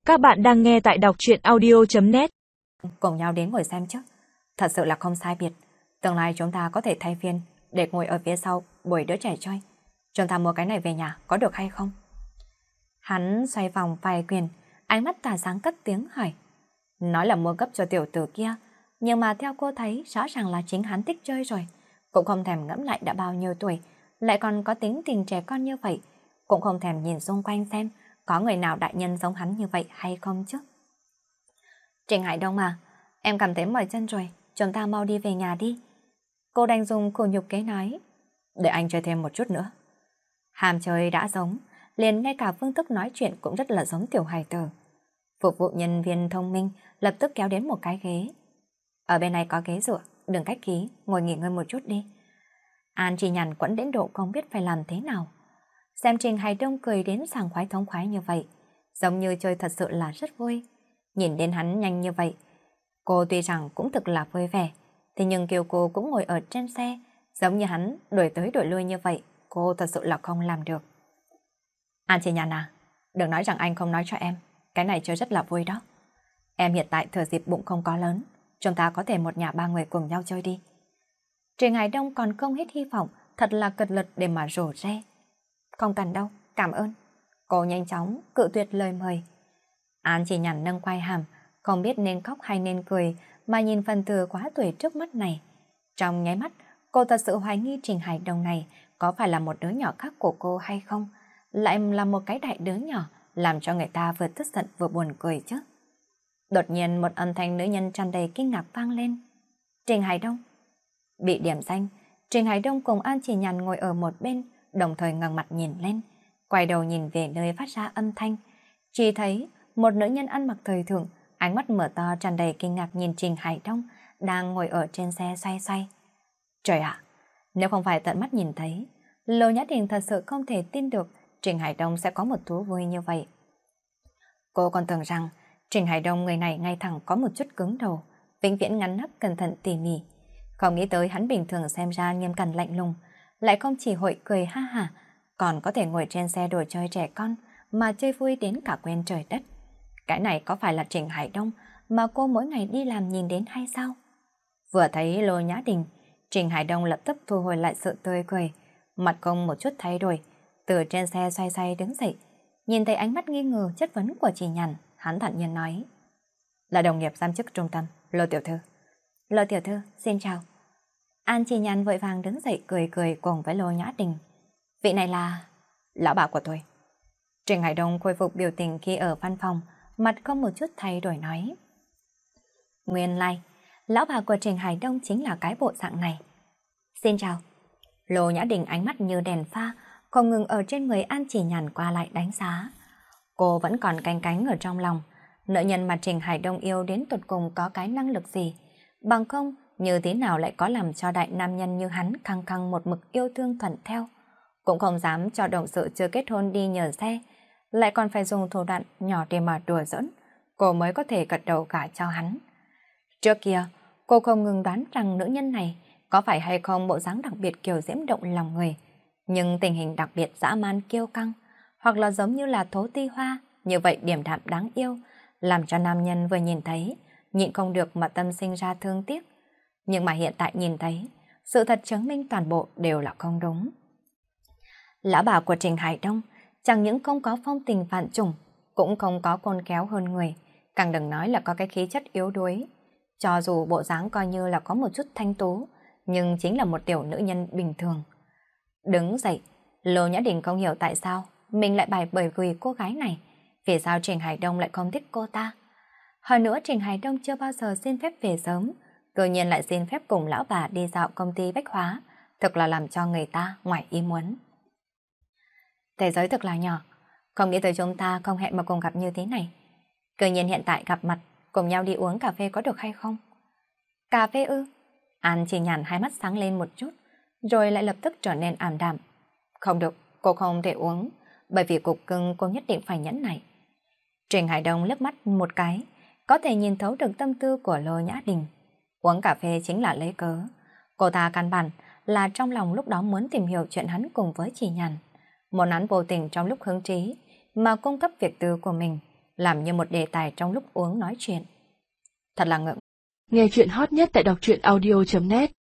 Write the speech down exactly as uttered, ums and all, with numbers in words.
Các bạn đang nghe tại đọc truyện audio chấm net. Cùng nhau đến ngồi xem chứ. Thật sự là không sai biệt. Tương lai chúng ta có thể thay phiên để ngồi ở phía sau buổi đứa trẻ chơi. Chúng ta mua cái này về nhà có được hay không? Hắn xoay vòng vài quyền, ánh mắt tỏa sáng cất tiếng hỏi. Nói là mua cấp cho tiểu tử kia, nhưng mà theo cô thấy rõ ràng là chính hắn thích chơi rồi. Cũng không thèm ngẫm lại đã bao nhiêu tuổi, lại còn có tính tình trẻ con như vậy. Cũng không thèm nhìn xung quanh xem có người nào đại nhân giống hắn như vậy hay không chứ. Trình Hải Đông à, em cảm thấy mỏi chân rồi, chúng ta mau đi về nhà đi. Cô đành dùng khổ nhục kế nói. Để anh chơi thêm một chút nữa. Hàm chơi đã giống, liền ngay cả phương thức nói chuyện cũng rất là giống tiểu hài tử. Phục vụ nhân viên thông minh lập tức kéo đến một cái ghế. Ở bên này có ghế dựa, đừng cách ký, ngồi nghỉ ngơi một chút đi. An chỉ nhàn quẫn đến độ không biết phải làm thế nào. Xem Trình Hải Đông cười đến sảng khoái thống khoái như vậy, giống như chơi thật sự là rất vui. Nhìn đến hắn nhanh như vậy, cô tuy rằng cũng thực là vui vẻ, thế nhưng Kiều cô cũng ngồi ở trên xe, giống như hắn đuổi tới đuổi lui như vậy, cô thật sự là không làm được. An chỉ nhàn à, đừng nói rằng anh không nói cho em, cái này chơi rất là vui đó. Em hiện tại thừa dịp bụng không có lớn, chúng ta có thể một nhà ba người cùng nhau chơi đi. Trình Hải Đông còn không hết hy vọng, thật là cật lực để mà rủ re. Không cần đâu, cảm ơn. Cô nhanh chóng cự tuyệt lời mời. An chỉ nhàn nâng quai hàm, không biết nên khóc hay nên cười mà nhìn phần tử quá tuổi trước mắt này. Trong nháy mắt, cô thật sự hoài nghi Trình Hải Đông này có phải là một đứa nhỏ khác của cô hay không, lại là một cái đại đứa nhỏ làm cho người ta vừa tức giận vừa buồn cười chứ. Đột nhiên một âm thanh nữ nhân tràn đầy kinh ngạc vang lên. Trình Hải Đông. Bị điểm danh, Trình Hải Đông cùng An chỉ nhàn ngồi ở một bên, đồng thời ngẩng mặt nhìn lên, quay đầu nhìn về nơi phát ra âm thanh. Chỉ thấy một nữ nhân ăn mặc thời thượng, ánh mắt mở to tràn đầy kinh ngạc nhìn Trình Hải Đông đang ngồi ở trên xe xoay xoay. Trời ạ, nếu không phải tận mắt nhìn thấy, Lô Nhã Đình thật sự không thể tin được Trình Hải Đông sẽ có một thú vui như vậy. Cô còn tưởng rằng Trình Hải Đông người này ngay thẳng có một chút cứng đầu, vĩnh viễn ngắn nắp cẩn thận tỉ mỉ. Không nghĩ tới hắn bình thường xem ra nghiêm cẩn lạnh lùng, lại không chỉ hội cười ha hả, còn có thể ngồi trên xe đồ chơi trẻ con mà chơi vui đến cả quên trời đất. Cái này có phải là Trình Hải Đông mà cô mỗi ngày đi làm nhìn đến hay sao? Vừa thấy Lô Nhã Đình, Trình Hải Đông lập tức thu hồi lại sự tươi cười, mặt không một chút thay đổi, từ trên xe xoay xoay đứng dậy, nhìn thấy ánh mắt nghi ngờ chất vấn của chị Nhàn, hắn thản nhiên nói: là đồng nghiệp giám chức trung tâm, Lô tiểu thư. Lô tiểu thư, xin chào. An Chi Nhàn vội vàng đứng dậy cười cười cùng với Lô Nhã Đình. Vị này là lão bà của tôi. Trình Hải Đông khôi phục biểu tình khi ở văn phòng, mặt không một chút thay đổi nói. Nguyên lai, like, lão bà của Trình Hải Đông chính là cái bộ dạng này. Xin chào. Lô Nhã Đình ánh mắt như đèn pha, không ngừng ở trên người An Chỉ Nhàn qua lại đánh giá. Cô vẫn còn canh cánh ở trong lòng, nữ nhân mà Trình Hải Đông yêu đến tột cùng có cái năng lực gì, bằng không như thế nào lại có làm cho đại nam nhân như hắn khăng khăng một mực yêu thương thuận theo, cũng không dám cho đồng sự chưa kết hôn đi nhờ xe, lại còn phải dùng thủ đoạn nhỏ để mà đùa giỡn, cô mới có thể gật đầu gả cho hắn. Trước kia, cô không ngừng đoán rằng nữ nhân này có phải hay không bộ dáng đặc biệt kiều diễm động lòng người, nhưng tình hình đặc biệt dã man kiêu căng, hoặc là giống như là Thố Ti Hoa, như vậy điềm đạm đáng yêu, làm cho nam nhân vừa nhìn thấy, nhịn không được mà tâm sinh ra thương tiếc. Nhưng mà hiện tại nhìn thấy, sự thật chứng minh toàn bộ đều là không đúng. Lão bà của Trình Hải Đông chẳng những không có phong tình vạn trùng, cũng không có khôn khéo hơn người, càng đừng nói là có cái khí chất yếu đuối. Cho dù bộ dáng coi như là có một chút thanh tú, nhưng chính là một tiểu nữ nhân bình thường. Đứng dậy, Lô Nhã Đình không hiểu tại sao mình lại bài bởi vì cô gái này, vì sao Trình Hải Đông lại không thích cô ta. Hơn nữa Trình Hải Đông chưa bao giờ xin phép về sớm, tự nhiên lại xin phép cùng lão bà đi dạo công ty bách hóa, thật là làm cho người ta ngoài ý muốn. Thế giới thật là nhỏ, không nghĩ tới chúng ta không hẹn mà cùng gặp như thế này. Cứ nhiên hiện tại gặp mặt, cùng nhau đi uống cà phê có được hay không? Cà phê ư? An Chỉ Nhàn hai mắt sáng lên một chút, rồi lại lập tức trở nên ảm đạm. Không được, cô không thể uống, bởi vì cục cưng cô nhất định phải nhẫn nại. Trình Hải Đông liếc mắt một cái, có thể nhìn thấu được tâm tư của Lô Nhã Đình. Uống cà phê chính là lấy cớ. Cô ta căn bản là trong lòng lúc đó muốn tìm hiểu chuyện hắn cùng với Chỉ Nhàn. Muốn hắn vô tình trong lúc hứng trí mà cung cấp việc tư của mình, làm như một đề tài trong lúc uống nói chuyện. Thật là ngượng. Nghe chuyện hot nhất tại đọc truyện audio chấm net